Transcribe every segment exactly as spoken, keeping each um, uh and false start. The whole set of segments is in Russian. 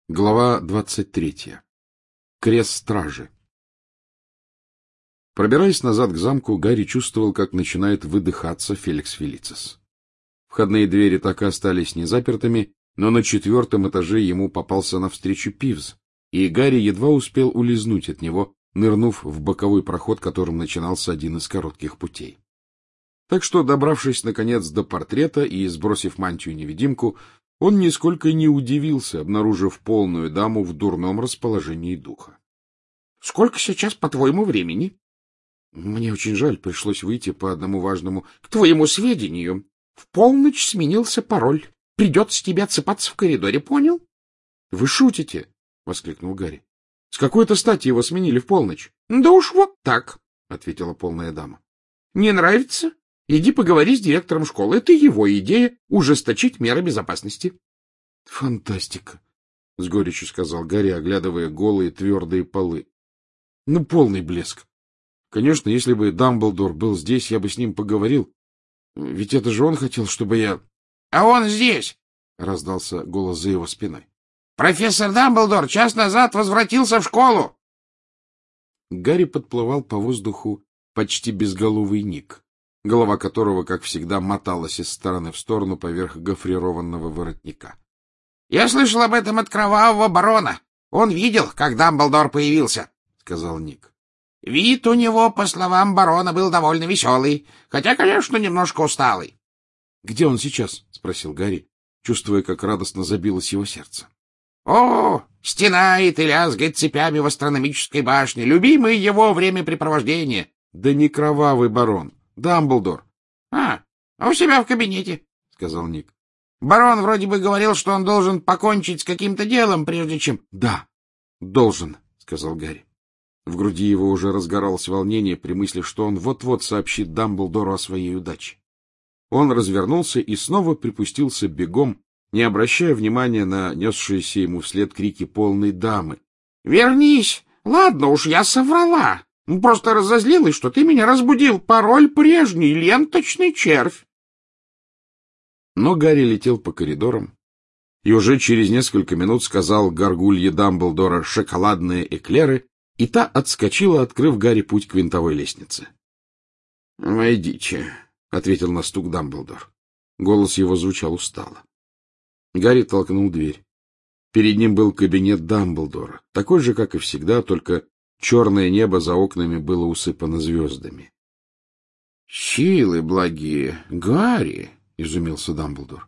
Глава двадцать третья. Крест стражи. Пробираясь назад к замку, Гарри чувствовал, как начинает выдыхаться Феликс Фелицис. Входные двери так и остались незапертыми, но на четвертом этаже ему попался навстречу Пивз, и Гарри едва успел улизнуть от него, нырнув в боковой проход, которым начинался один из коротких путей. Так что, добравшись, наконец, до портрета и сбросив мантию-невидимку, он нисколько не удивился, обнаружив полную даму в дурном расположении духа. — Сколько сейчас, по-твоему, времени? — Мне очень жаль, пришлось выйти по одному важному... — К твоему сведению, в полночь сменился пароль. Придется тебе отсыпаться в коридоре, понял? — Вы шутите? — воскликнул Гарри. — С какой-то стати его сменили в полночь? — Да уж вот так, — ответила полная дама. — Не нравится? Иди поговори с директором школы. Это его идея — ужесточить меры безопасности. — Фантастика, — с горечью сказал Гарри, оглядывая голые твердые полы. — Ну, полный блеск. Конечно, если бы Дамблдор был здесь, я бы с ним поговорил. Ведь это же он хотел, чтобы я... — А он здесь! — раздался голос за его спиной. — Профессор Дамблдор час назад возвратился в школу! Гарри подплывал по воздуху почти безголовый Ник, голова которого, как всегда, моталась из стороны в сторону поверх гофрированного воротника. — Я слышал об этом от кровавого барона. Он видел, как Дамблдор появился, — сказал Ник. Вид у него, по словам барона, был довольно веселый, хотя, конечно, немножко усталый. — Где он сейчас? — спросил Гарри, чувствуя, как радостно забилось его сердце. — О, стенает и лязгает цепями в астрономической башне, любимое его времяпрепровождение. — Да не кровавый барон. Дамблдор. — А, у себя в кабинете, — сказал Ник. — Барон вроде бы говорил, что он должен покончить с каким-то делом, прежде чем... — Да, должен, — сказал Гарри. В груди его уже разгоралось волнение при мысли, что он вот-вот сообщит Дамблдору о своей удаче. Он развернулся и снова припустился бегом, не обращая внимания на несшиеся ему вслед крики полной дамы. — Вернись! Ладно уж, я соврала. Просто разозлилась, что ты меня разбудил. Пароль прежний, ленточный червь. Но Гарри летел по коридорам и уже через несколько минут сказал горгулье Дамблдора «шоколадные эклеры», и та отскочила, открыв Гарри путь к винтовой лестнице. — Войдите, — ответил на стук Дамблдор. Голос его звучал устало. Гарри толкнул дверь. Перед ним был кабинет Дамблдора, такой же, как и всегда, только черное небо за окнами было усыпано звездами. — Силы благие, Гарри! — изумился Дамблдор.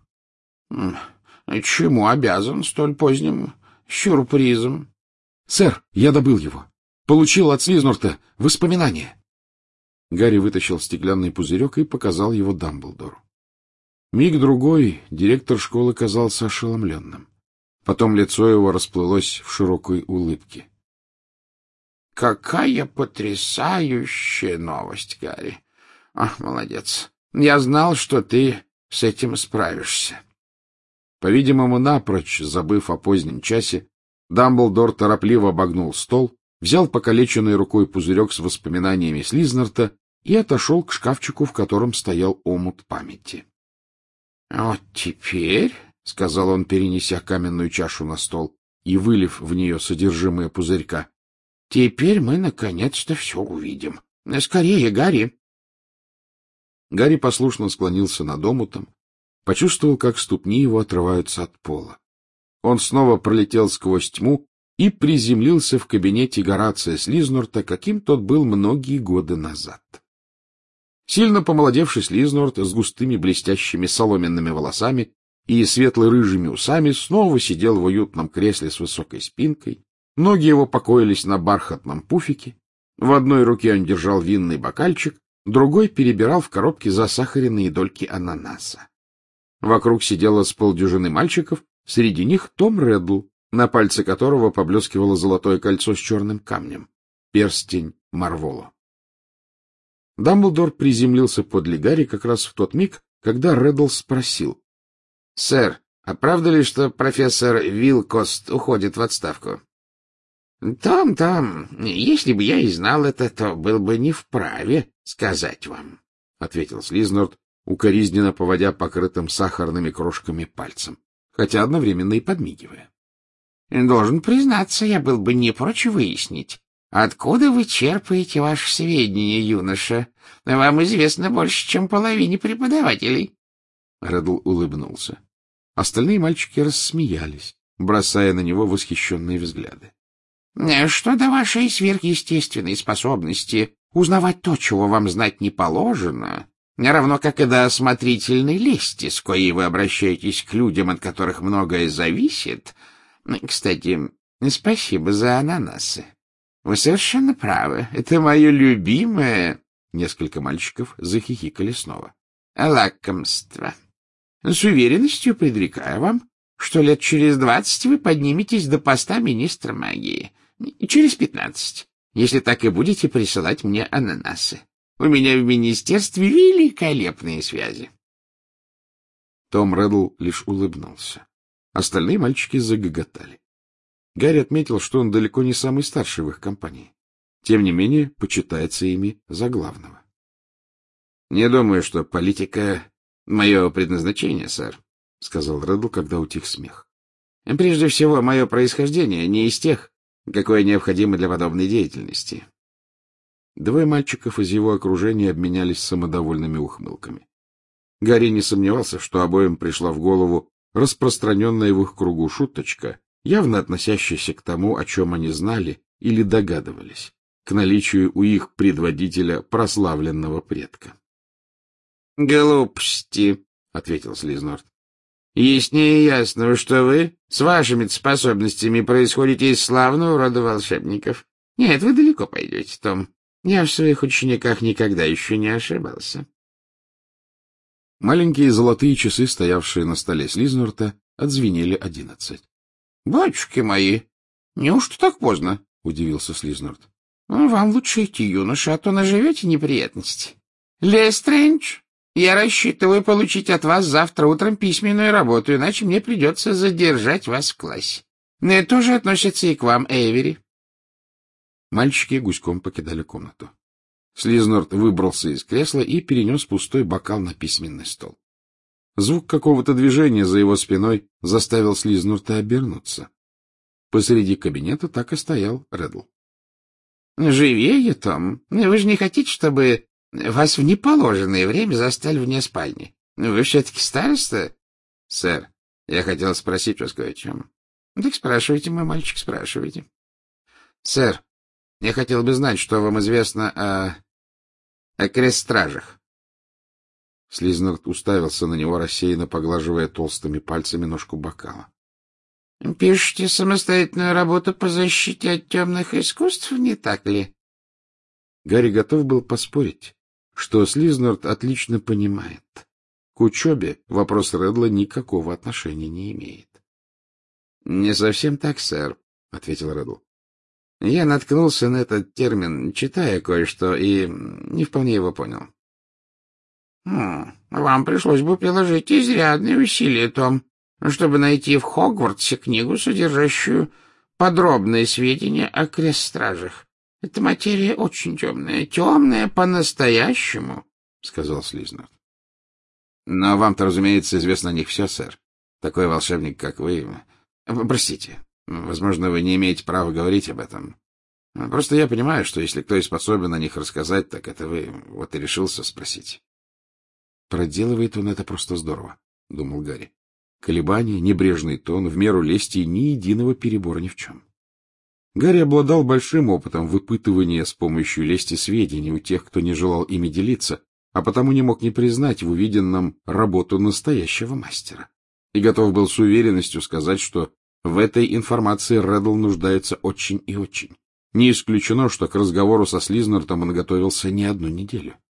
— Чему обязан столь поздним сюрпризом? — Сэр, я добыл его. Получил от Слизнорта воспоминания. Гарри вытащил стеклянный пузырек и показал его Дамблдору. Миг-другой директор школы казался ошеломленным. Потом лицо его расплылось в широкой улыбке. — Какая потрясающая новость, Гарри! Ах, молодец! Я знал, что ты с этим справишься. По-видимому, напрочь забыв о позднем часе, Дамблдор торопливо обогнул стол, взял покалеченной рукой пузырек с воспоминаниями Слизнорта и отошел к шкафчику, в котором стоял омут памяти. — Вот теперь, — сказал он, перенеся каменную чашу на стол и вылив в нее содержимое пузырька, — теперь мы наконец-то все увидим. Скорее, Гарри! Гарри послушно склонился над омутом, почувствовал, как ступни его отрываются от пола. Он снова пролетел сквозь тьму и приземлился в кабинете Горация Слизнорта, каким тот был многие годы назад. Сильно помолодевший Слизнорт с густыми блестящими соломенными волосами и светло-рыжими усами снова сидел в уютном кресле с высокой спинкой, ноги его покоились на бархатном пуфике, в одной руке он держал винный бокальчик, другой перебирал в коробке засахаренные дольки ананаса. Вокруг сидело с полдюжины мальчиков, среди них Том Реддл, на пальце которого поблескивало золотое кольцо с черным камнем — перстень Марволо. Дамблдор приземлился подле Гарри как раз в тот миг, когда Реддл спросил. — Сэр, а правда ли, что профессор Вилкост уходит в отставку? — Там, там. Если бы я и знал это, то был бы не вправе сказать вам, — ответил Слизнорт, укоризненно поводя покрытым сахарными крошками пальцем, хотя одновременно и подмигивая. Должен признаться, я был бы не прочь выяснить, откуда вы черпаете ваши сведения, юноша. Вам известно больше, чем половине преподавателей. Реддл улыбнулся. Остальные мальчики рассмеялись, бросая на него восхищенные взгляды. — Что до вашей сверхъестественной способности узнавать то, чего вам знать не положено, равно как и до осмотрительной лести, с коей вы обращаетесь к людям, от которых многое зависит. Кстати, спасибо за ананасы. Вы совершенно правы. Это мое любимое... Несколько мальчиков захихикали снова. Лакомство. С уверенностью предрекаю вам, что лет через двадцать вы подниметесь до поста министра магии. Через пятнадцать, если так и будете присылать мне ананасы. У меня в министерстве великолепные связи. Том Реддл лишь улыбнулся. Остальные мальчики загоготали. Гарри отметил, что он далеко не самый старший в их компании. Тем не менее, почитается ими за главного. — Не думаю, что политика — мое предназначение, сэр, — сказал Реддл, когда утих смех. — Прежде всего, мое происхождение не из тех, какое необходимо для подобной деятельности. Двое мальчиков из его окружения обменялись самодовольными ухмылками. Гарри не сомневался, что обоим пришла в голову распространенная в их кругу шуточка, явно относящаяся к тому, о чем они знали или догадывались, к наличию у их предводителя прославленного предка. — Глупости, — ответил Слизнорд. — Яснее ясного, что вы с вашими способностями происходите из славного рода волшебников. Нет, вы далеко пойдете, Том. Я в своих учениках никогда еще не ошибался. Маленькие золотые часы, стоявшие на столе Слизнорта, отзвенели одиннадцать. — Батюшки мои, неужто так поздно? — удивился Слизнорд. — Вам лучше идти, юноша, а то наживете неприятности. — Лестрэндж, я рассчитываю получить от вас завтра утром письменную работу, иначе мне придется задержать вас в классе. Это тоже относится и к вам, Эйвери. Мальчики гуськом покидали комнату. Слизнорд выбрался из кресла и перенес пустой бокал на письменный стол. Звук какого-то движения за его спиной заставил Слизнорда обернуться. Посреди кабинета так и стоял Реддл. — Живее, Том. Вы же не хотите, чтобы вас в неположенное время застали вне спальни? Вы все-таки староста? — Сэр, я хотел спросить вас кое о чем. — Так спрашивайте, мой мальчик, спрашивайте. — Сэр, я хотел бы знать, что вам известно о... о крестстражах. Слизнорд уставился на него, рассеянно поглаживая толстыми пальцами ножку бокала. — Пишете самостоятельную работу по защите от темных искусств, не так ли? Гарри готов был поспорить, что Слизнорд отлично понимает. К учебе вопрос Реддла никакого отношения не имеет. — Не совсем так, сэр, — ответил Реддл. — Я наткнулся на этот термин, читая кое-что, и не вполне его понял. — Вам пришлось бы приложить изрядные усилия, Том, чтобы найти в Хогвартсе книгу, содержащую подробные сведения о крестстражах. Эта материя очень темная, темная по-настоящему, — сказал Слизнорд. — Но вам-то, разумеется, известно о них все, сэр. Такой волшебник, как вы... Простите, возможно, вы не имеете права говорить об этом. Просто я понимаю, что если кто и способен о них рассказать, так это вы. Вот и решился спросить. Проделывает он это просто здорово, — думал Гарри. Колебания, небрежный тон, в меру лести, ни единого перебора ни в чем. Гарри обладал большим опытом выпытывания с помощью лести сведений у тех, кто не желал ими делиться, а потому не мог не признать в увиденном работу настоящего мастера. И готов был с уверенностью сказать, что в этой информации Реддл нуждается очень и очень. Не исключено, что к разговору со Слизнортом он готовился не одну неделю.